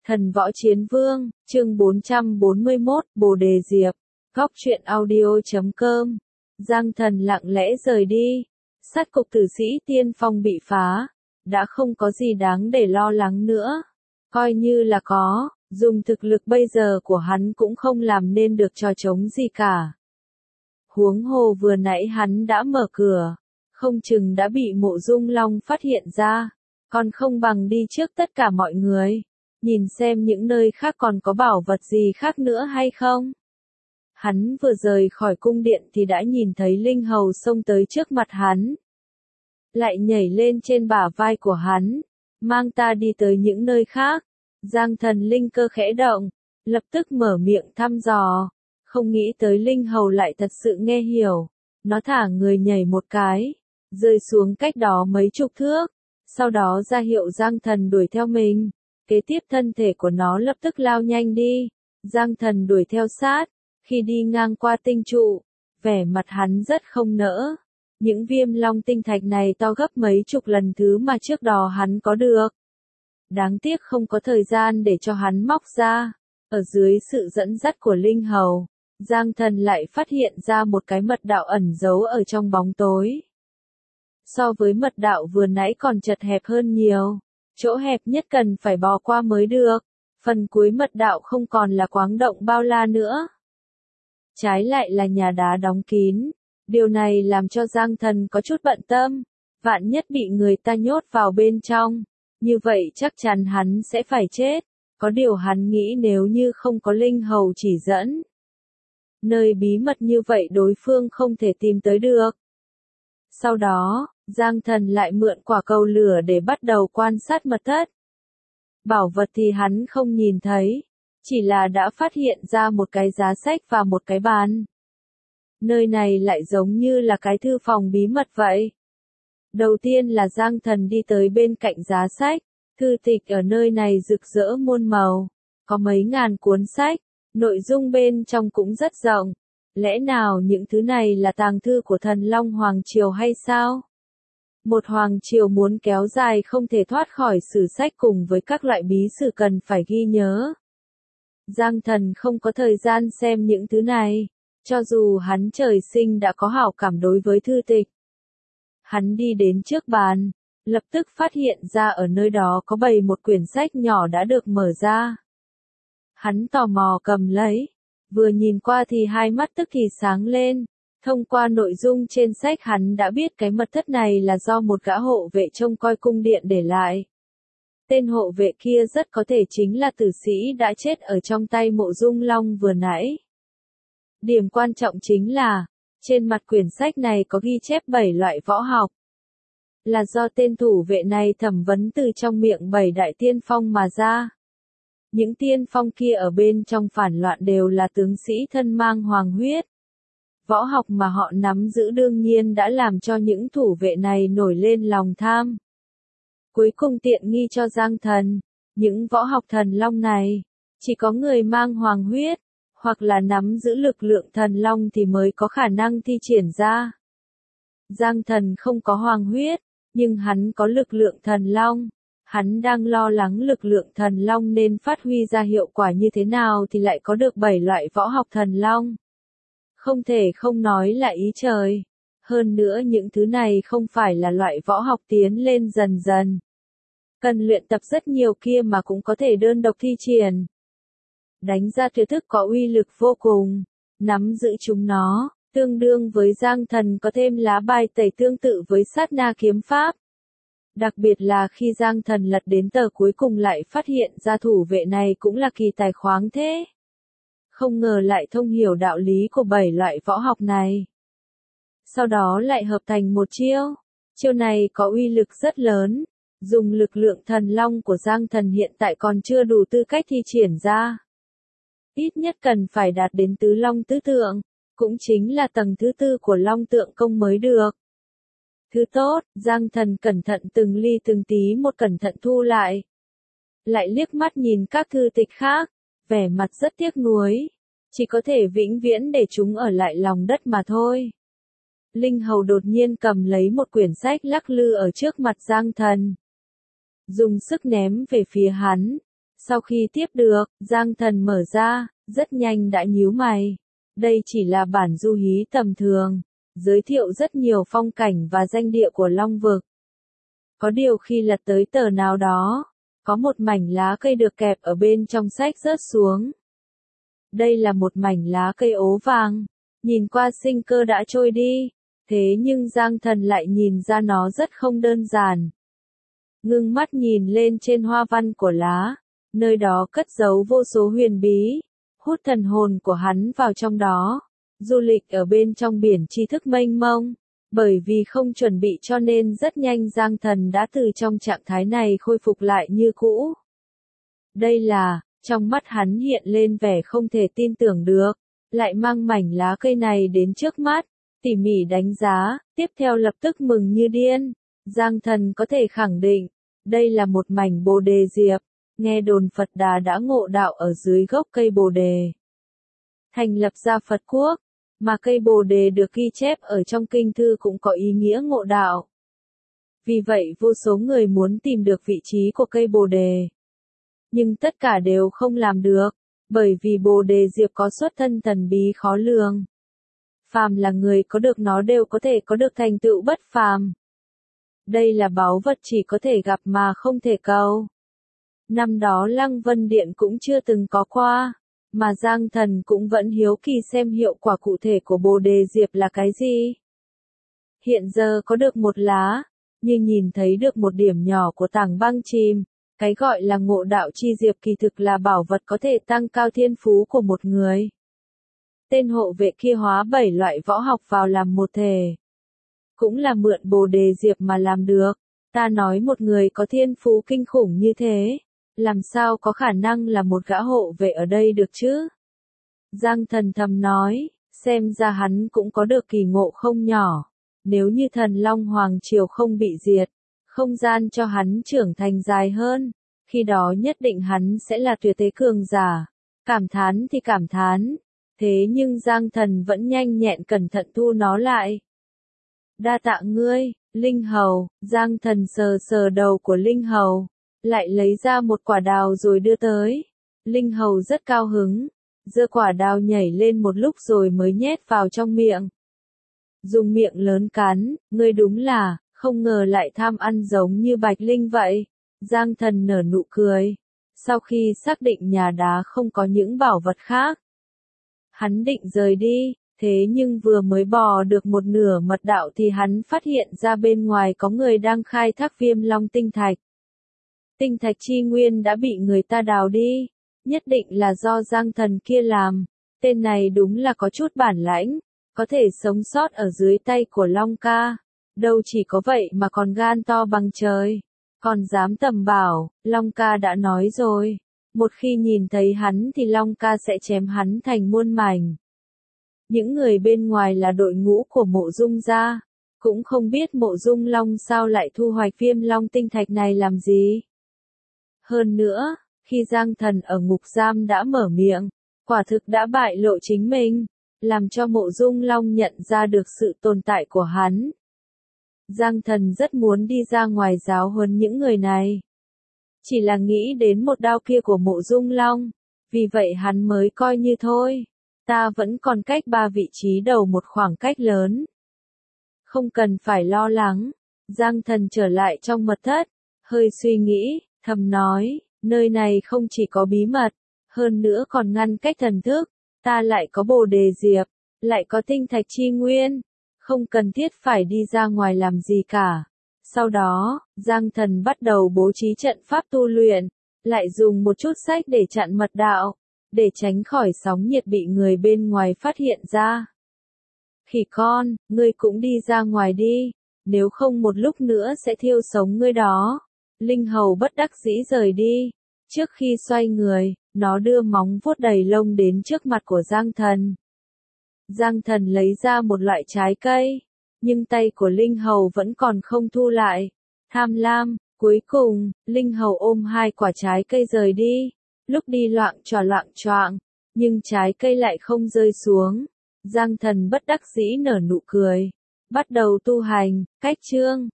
Thần Võ Chiến Vương, chương 441, Bồ Đề Diệp, góc truyện audio.com. Giang Thần lặng lẽ rời đi. Sát cục tử sĩ tiên phong bị phá, đã không có gì đáng để lo lắng nữa. Coi như là có, dùng thực lực bây giờ của hắn cũng không làm nên được trò trống gì cả. Huống hồ vừa nãy hắn đã mở cửa, không chừng đã bị Mộ Dung Long phát hiện ra, còn không bằng đi trước tất cả mọi người, nhìn xem những nơi khác còn có bảo vật gì khác nữa hay không. Hắn vừa rời khỏi cung điện thì đã nhìn thấy Linh Hầu xông tới trước mặt hắn, lại nhảy lên trên bả vai của hắn, mang ta đi tới những nơi khác. Giang Thần linh cơ khẽ động, lập tức mở miệng thăm dò, không nghĩ tới Linh Hầu lại thật sự nghe hiểu. Nó thả người nhảy một cái, rơi xuống cách đó mấy chục thước, sau đó ra hiệu Giang Thần đuổi theo mình. Kế tiếp thân thể của nó lập tức lao nhanh đi, Giang Thần đuổi theo sát. Khi đi ngang qua tinh trụ, vẻ mặt hắn rất không nỡ. Những viêm long tinh thạch này to gấp mấy chục lần thứ mà trước đó hắn có được. Đáng tiếc không có thời gian để cho hắn móc ra. Ở dưới sự dẫn dắt của Linh Hầu, Giang Thần lại phát hiện ra một cái mật đạo ẩn giấu ở trong bóng tối. So với mật đạo vừa nãy còn chật hẹp hơn nhiều, chỗ hẹp nhất cần phải bò qua mới được. Phần cuối mật đạo không còn là quáng động bao la nữa, trái lại là nhà đá đóng kín. Điều này làm cho Giang Thần có chút bận tâm, vạn nhất bị người ta nhốt vào bên trong, như vậy chắc chắn hắn sẽ phải chết. Có điều hắn nghĩ nếu như không có Linh Hầu chỉ dẫn, nơi bí mật như vậy đối phương không thể tìm tới được. Sau đó, Giang Thần lại mượn quả cầu lửa để bắt đầu quan sát mật thất. Bảo vật thì hắn không nhìn thấy, chỉ là đã phát hiện ra một cái giá sách và một cái bàn. Nơi này lại giống như là cái thư phòng bí mật vậy. Đầu tiên là Giang Thần đi tới bên cạnh giá sách, thư tịch ở nơi này rực rỡ muôn màu, có mấy ngàn cuốn sách, nội dung bên trong cũng rất rộng. Lẽ nào những thứ này là tàng thư của Thần Long Hoàng Triều hay sao? Một hoàng triều muốn kéo dài không thể thoát khỏi sử sách cùng với các loại bí sử cần phải ghi nhớ. Giang Thần không có thời gian xem những thứ này, cho dù hắn trời sinh đã có hảo cảm đối với thư tịch. Hắn đi đến trước bàn, lập tức phát hiện ra ở nơi đó có bày một quyển sách nhỏ đã được mở ra. Hắn tò mò cầm lấy, vừa nhìn qua thì hai mắt tức thì sáng lên. Thông qua nội dung trên sách hắn đã biết cái mật thất này là do một gã hộ vệ trông coi cung điện để lại. Tên hộ vệ kia rất có thể chính là tử sĩ đã chết ở trong tay Mộ Dung Long vừa nãy. Điểm quan trọng chính là, trên mặt quyển sách này có ghi chép 7 loại võ học. Là do tên thủ vệ này thẩm vấn từ trong miệng 7 đại tiên phong mà ra. Những tiên phong kia ở bên trong phản loạn đều là tướng sĩ thân mang hoàng huyết. Võ học mà họ nắm giữ đương nhiên đã làm cho những thủ vệ này nổi lên lòng tham. Cuối cùng tiện nghi cho Giang Thần, những võ học thần long này, chỉ có người mang hoàng huyết, hoặc là nắm giữ lực lượng thần long thì mới có khả năng thi triển ra. Giang Thần không có hoàng huyết, nhưng hắn có lực lượng thần long. Hắn đang lo lắng lực lượng thần long nên phát huy ra hiệu quả như thế nào thì lại có được 7 loại võ học thần long. Không thể không nói là ý trời. Hơn nữa những thứ này không phải là loại võ học tiến lên dần dần. Cần luyện tập rất nhiều kia mà cũng có thể đơn độc thi triển. Đánh ra tuyệt thức có uy lực vô cùng. Nắm giữ chúng nó, tương đương với Giang Thần có thêm lá bài tẩy tương tự với sát na kiếm pháp. Đặc biệt là khi Giang Thần lật đến tờ cuối cùng lại phát hiện ra thủ vệ này cũng là kỳ tài khoáng thế. Không ngờ lại thông hiểu đạo lý của 7 loại võ học này. Sau đó lại hợp thành một chiêu. Chiêu này có uy lực rất lớn. Dùng lực lượng thần long của Giang Thần hiện tại còn chưa đủ tư cách thi triển ra. Ít nhất cần phải đạt đến tứ long tứ tượng, cũng chính là tầng thứ 4 của long tượng công mới được. Thứ tốt, Giang Thần cẩn thận từng ly từng tí một cẩn thận thu lại. Lại liếc mắt nhìn các thư tịch khác, vẻ mặt rất tiếc nuối. Chỉ có thể vĩnh viễn để chúng ở lại lòng đất mà thôi. Linh Hầu đột nhiên cầm lấy một quyển sách lắc lư ở trước mặt Giang Thần. Dùng sức ném về phía hắn. Sau khi tiếp được, Giang Thần mở ra, rất nhanh đã nhíu mày. Đây chỉ là bản du hí tầm thường, giới thiệu rất nhiều phong cảnh và danh địa của Long Vực. Có điều khi lật tới tờ nào đó, có một mảnh lá cây được kẹp ở bên trong sách rớt xuống. Đây là một mảnh lá cây ố vàng, nhìn qua sinh cơ đã trôi đi, thế nhưng Giang Thần lại nhìn ra nó rất không đơn giản. Ngưng mắt nhìn lên trên hoa văn của lá, nơi đó cất giấu vô số huyền bí, hút thần hồn của hắn vào trong đó, du lịch ở bên trong biển tri thức mênh mông. Bởi vì không chuẩn bị cho nên rất nhanh Giang Thần đã từ trong trạng thái này khôi phục lại như cũ. Đây là, trong mắt hắn hiện lên vẻ không thể tin tưởng được, lại mang mảnh lá cây này đến trước mắt, tỉ mỉ đánh giá, tiếp theo lập tức mừng như điên. Giang Thần có thể khẳng định, đây là một mảnh bồ đề diệp, nghe đồn Phật Đà đã ngộ đạo ở dưới gốc cây bồ đề. Thành lập ra Phật quốc, mà cây bồ đề được ghi chép ở trong kinh thư cũng có ý nghĩa ngộ đạo. Vì vậy vô số người muốn tìm được vị trí của cây bồ đề. Nhưng tất cả đều không làm được, bởi vì bồ đề diệp có xuất thân thần bí khó lường. Phàm là người có được nó đều có thể có được thành tựu bất phàm. Đây là báu vật chỉ có thể gặp mà không thể cầu. Năm đó Lăng Vân Điện cũng chưa từng có qua, mà Giang Thần cũng vẫn hiếu kỳ xem hiệu quả cụ thể của bồ đề diệp là cái gì. Hiện giờ có được một lá, như nhìn thấy được một điểm nhỏ của tảng băng chìm, cái gọi là ngộ đạo chi diệp kỳ thực là bảo vật có thể tăng cao thiên phú của một người. Tên hộ vệ kia hóa 7 loại võ học vào làm một thể. Cũng là mượn bồ đề diệp mà làm được, ta nói một người có thiên phú kinh khủng như thế. Làm sao có khả năng là một gã hộ vệ ở đây được chứ? Giang Thần thầm nói, xem ra hắn cũng có được kỳ ngộ không nhỏ. Nếu như Thần Long Hoàng Triều không bị diệt, không gian cho hắn trưởng thành dài hơn, khi đó nhất định hắn sẽ là tuyệt thế cường giả. Cảm thán thì cảm thán, thế nhưng Giang Thần vẫn nhanh nhẹn cẩn thận thu nó lại. Đa tạ ngươi, Linh Hầu. Giang Thần sờ sờ đầu của Linh Hầu, lại lấy ra một quả đào rồi đưa tới. Linh Hầu rất cao hứng, giơ quả đào nhảy lên một lúc rồi mới nhét vào trong miệng. Dùng miệng lớn cắn, ngươi đúng là, không ngờ lại tham ăn giống như Bạch Linh vậy. Giang Thần nở nụ cười. Sau khi xác định nhà đá không có những bảo vật khác, hắn định rời đi, thế nhưng vừa mới bò được một nửa mật đạo thì hắn phát hiện ra bên ngoài có người đang khai thác Viêm Long tinh thạch. Tinh thạch chi nguyên đã bị người ta đào đi, nhất định là do Giang Thần kia làm. Tên này đúng là có chút bản lãnh, có thể sống sót ở dưới tay của Long ca. Đâu chỉ có vậy mà còn gan to bằng trời, còn dám tầm bảo. Long ca đã nói rồi, một khi nhìn thấy hắn thì Long ca sẽ chém hắn thành muôn mảnh. Những người bên ngoài là đội ngũ của Mộ Dung gia, cũng không biết Mộ Dung Long sao lại thu hoạch Viêm Long tinh thạch này làm gì. Hơn nữa, khi Giang Thần ở ngục giam đã mở miệng, quả thực đã bại lộ chính mình, làm cho Mộ Dung Long nhận ra được sự tồn tại của hắn. Giang Thần rất muốn đi ra ngoài giáo huấn những người này. Chỉ là nghĩ đến một đao kia của Mộ Dung Long, vì vậy hắn mới coi như thôi. Ta vẫn còn cách 3 vị trí đầu một khoảng cách lớn. Không cần phải lo lắng. Giang Thần trở lại trong mật thất, hơi suy nghĩ, thầm nói, nơi này không chỉ có bí mật, hơn nữa còn ngăn cách thần thức, ta lại có bồ đề diệp, lại có tinh thạch chi nguyên, không cần thiết phải đi ra ngoài làm gì cả. Sau đó, Giang Thần bắt đầu bố trí trận pháp tu luyện, lại dùng một chút sách để chặn mật đạo, để tránh khỏi sóng nhiệt bị người bên ngoài phát hiện ra. Khỉ con, ngươi cũng đi ra ngoài đi, nếu không một lúc nữa sẽ thiêu sống ngươi đó. Linh Hầu bất đắc dĩ rời đi. Trước khi xoay người, nó đưa móng vuốt đầy lông đến trước mặt của Giang Thần. Giang Thần lấy ra một loại trái cây, nhưng tay của Linh Hầu vẫn còn không thu lại. Tham lam, cuối cùng, Linh Hầu ôm 2 quả trái cây rời đi. Lúc đi loạng choạng, nhưng trái cây lại không rơi xuống. Giang Thần bất đắc dĩ nở nụ cười, bắt đầu tu hành. Cách chương